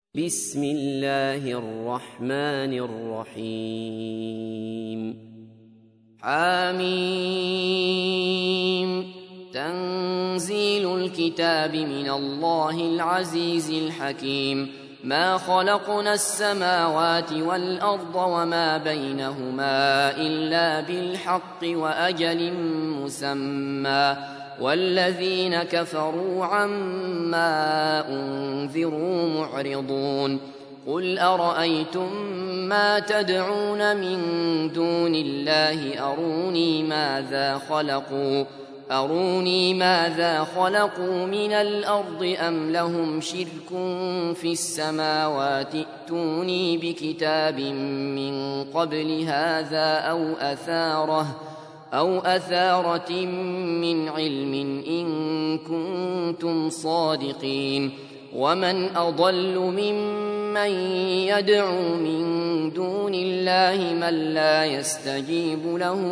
بسم الله الرحمن الرحيم حميم تنزيل الكتاب من الله العزيز الحكيم ما خلقنا السماوات والأرض وما بينهما إلا بالحق وأجل مسمى والذين كفروا عما أنذروا معرضون قل أرأيتم ما تدعون من دون الله أروني ماذا خلقوا من الأرض أم لهم شرك في السماوات ائتوني بكتاب من قبل هذا أو أثارة من علم إن كنتم صادقين ومن أضل ممن يدعو من دون الله من لا يستجيب له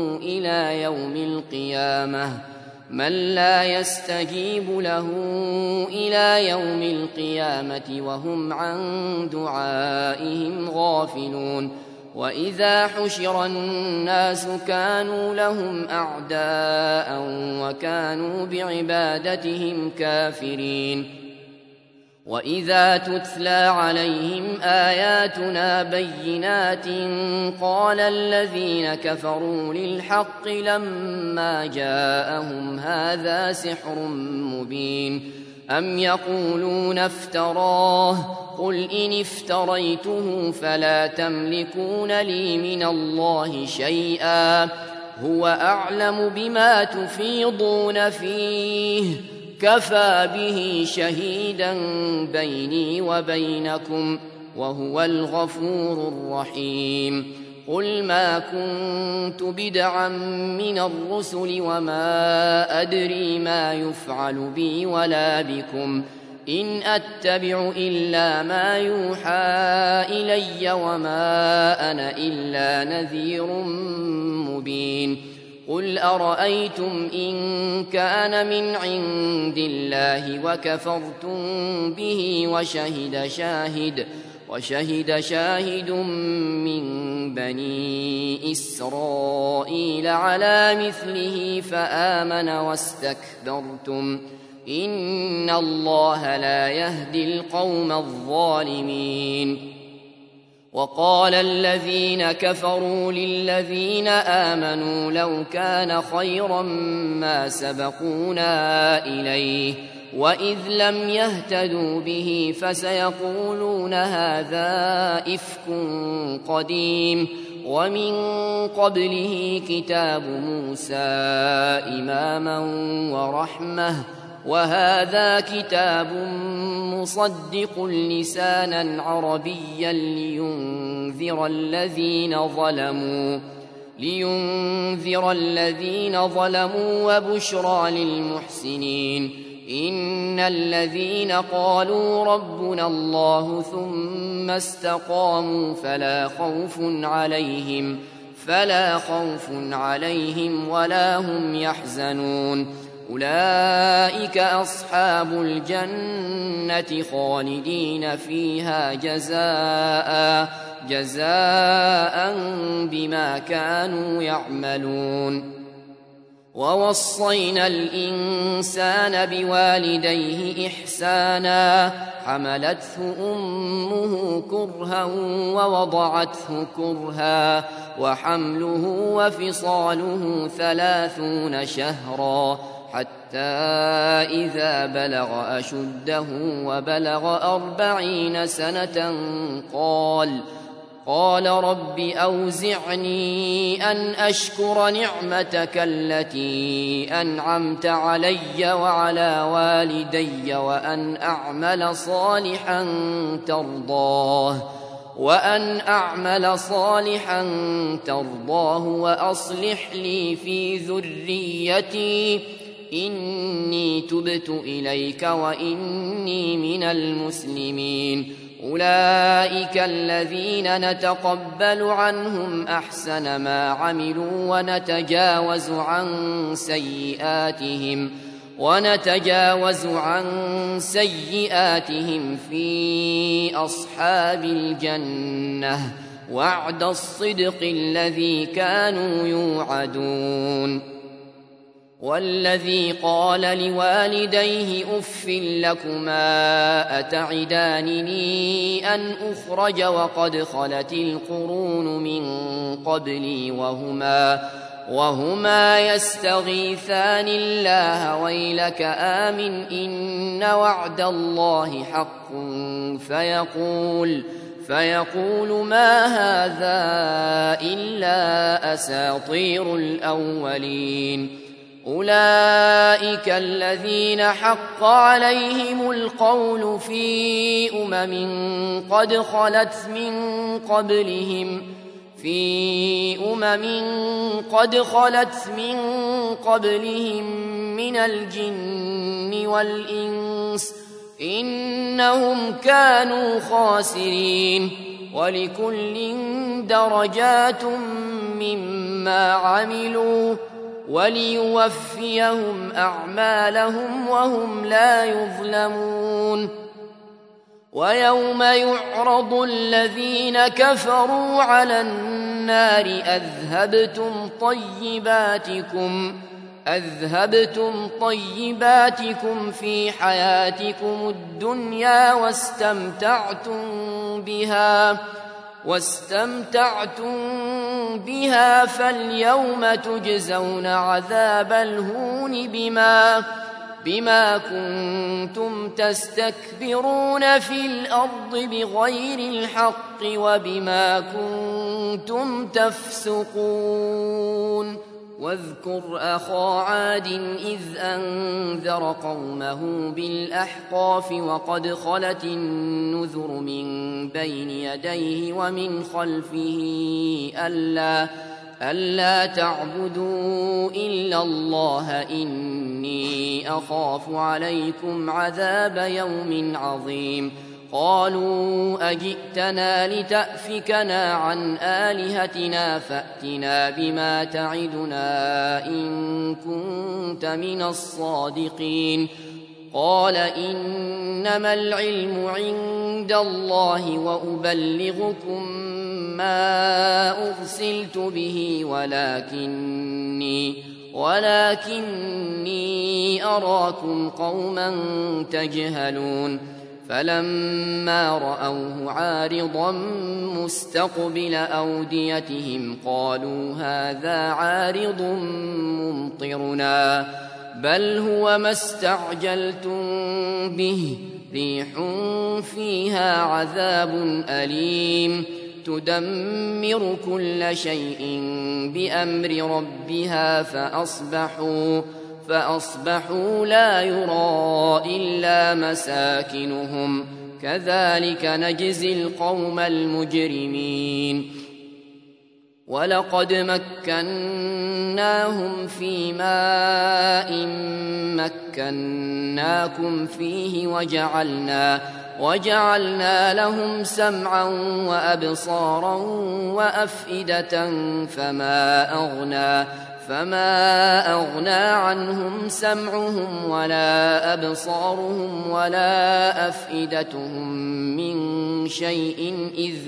إلى يوم القيامة وهم عن دعائهم غافلون وإذا حشر الناس كانوا لهم أعداء وكانوا بعبادتهم كافرين وإذا تتلى عليهم آياتنا بينات قال الذين كفروا للحق لما جاءهم هذا سحر مبين أم يقولون افتراه قل إن افتريته فلا تملكون لي من الله شيئا هو أعلم بما تفيضون فيه كفى به شهيدا بيني وبينكم وهو الغفور الرحيم قل ما كنت بدعا من الرسل وما أدري ما يفعل بي ولا بكم إن أتبع إلا ما يوحى إلي وما أنا إلا نذير مبين قل أرأيتم إن كان من عند الله وكفرتم به وشهد شاهد من بني إسرائيل على مثله فآمن واستكبرتم إن الله لا يهدي القوم الظالمين وقال الذين كفروا للذين آمنوا لو كان خيرا ما سبقونا إليه وإذ لم يهتدوا به فسيقولون هذا إفك قديم ومن قبله كتاب موسى إماما ورحمة وهذا كتاب مصدق لسانا عربيا لينذر الذين ظلموا وبشرى للمحسنين إن الذين قالوا ربنا الله ثم استقاموا فلا خوف عليهم ولا هم يحزنون أولئك أصحاب الجنة خالدين فيها جزاء بما كانوا يعملون ووصينا الإنسان بوالديه إحسانا حملته أمه كرها ووضعته كرها وحمله وفصاله 30 شهرا حتى إذا بلغ أشده وبلغ 40 سنة قال رب أوزعني أن أشكر نعمتك التي أنعمت علي وعلى والدي وأن أعمل صالحا ترضاه وأصلح لي في ذريتي إني تبت إليك وإني من المسلمين أولئك الذين نتقبل عنهم أحسن ما عملوا ونتجاوز عن سيئاتهم ونتجاوز عن سيئاتهم في أصحاب الجنة وعد الصدق الذي كانوا يوعدون. والذي قال لوالديه أف لكما أتعدانني أن أخرج وقد خلت القرون من قبلي وهما يستغيثان الله ويلك آمن إن وعد الله حق فيقول ما هذا إلا أساطير الأولين. أولئك الذين حق عليهم القول في قد خلت من قبلهم من الجن والإنس إنهم كانوا خاسرين. ولكل درجات مما عملوا وليوفيهم أعمالهم وهم لا يظلمون. ويوم يعرض الذين كفروا على النار أذهبتم طيباتكم في حياتكم الدنيا واستمتعتم بها فاليوم تجزون عذاب الهون بما كنتم تستكبرون في الأرض بغير الحق وبما كنتم تفسقون. واذكر أخا عاد إذ أنذر قومه بالأحقاف وقد خلت النذر من بين يديه ومن خلفه ألا تعبدوا إلا الله إني أخاف عليكم عذاب يوم عظيم. قالوا أجئتنا لتأفكنا عن آلهتنا فأتنا بما تعدنا إن كنت من الصادقين. قال إنما العلم عند الله وأبلغكم ما أرسلت به ولكني أراكم قوما تجهلون. فلما رأوه عارضا مستقبل أوديتهم قالوا هذا عارض ممطرنا بل هو ما استعجلتم به ريح فيها عذاب أليم تدمر كل شيء بأمر ربها فأصبحوا لا يرى إلا مساكنهم كذلك نجزي القوم المجرمين. ولقد مكناهم في ماء مكناكم فيه وجعلنا لهم سمعا وأبصارا وأفئدة فما أغنى عنهم سمعهم ولا أبصارهم ولا أفئدتهم من شيء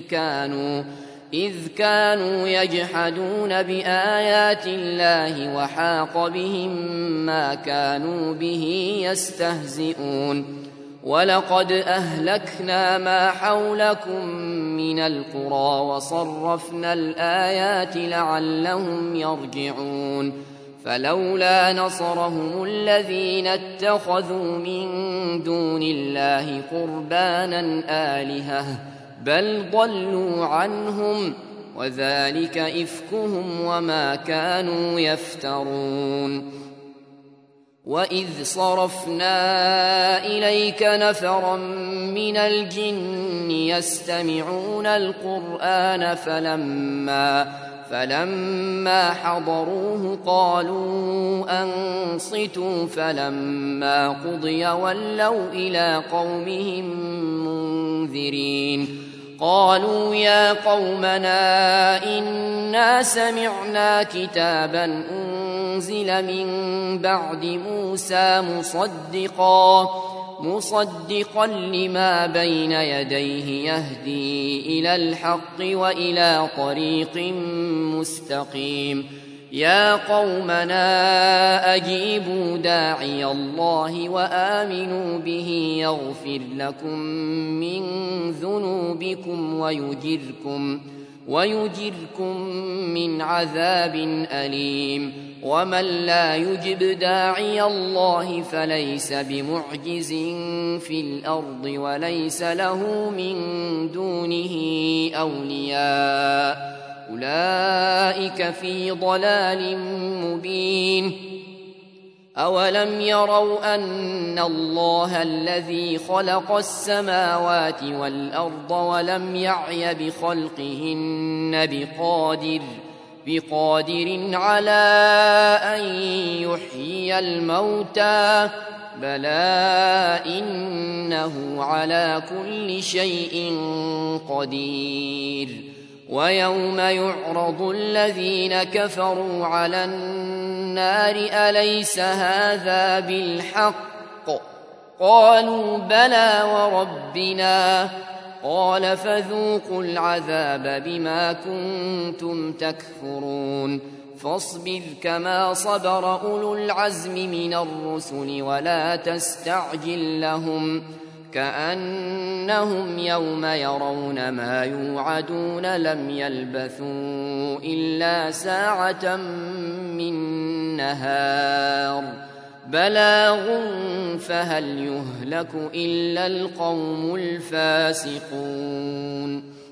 إذ كانوا يجحدون بآيات الله وحاق بهم ما كانوا به يستهزئون. ولقد أهلكنا ما حولكم من القرى وصرفنا الآيات لعلهم يرجعون. فلولا نصرهم الذين اتخذوا من دون الله قربانا آلهة بل ضلوا عنهم وذلك إفكهم وما كانوا يفترون. وإذ صرفنا إليك نفرا من الجن يستمعون القرآن فلما حضروه قالوا أنصتوا فلما قضي ولوا إلى قومهم منذرين. قالوا يا قومنا إنا سمعنا كتابا أنزل من بعد موسى مصدقا لما بين يديه يهدي إلى الحق وإلى طريق مستقيم يا قومنا أجيبوا داعي الله وآمنوا به يغفر لكم من ذنوبكم ويجركم من عذاب أليم ومن لا يجب داعي الله فليس بمعجز في الأرض وليس له من دونه أولياء أولئك في ضلال مبين أولم يروا أن الله الذي خلق السماوات والأرض ولم يعي بخلقهن بقادر على أن يحيي الموتى بلى إنه على كل شيء قدير ويوم يعرض الذين كفروا على النار أليس هذا بالحق قالوا بلى وربنا قال فذوقوا العذاب بما كنتم تكفرون فاصبر كما صبر أولو العزم من الرسل ولا تستعجل لهم كأنهم يوم يرون ما يوعدون لم يلبثوا إلا ساعة من نهار بلاغ فهل يهلك إلا القوم الفاسقون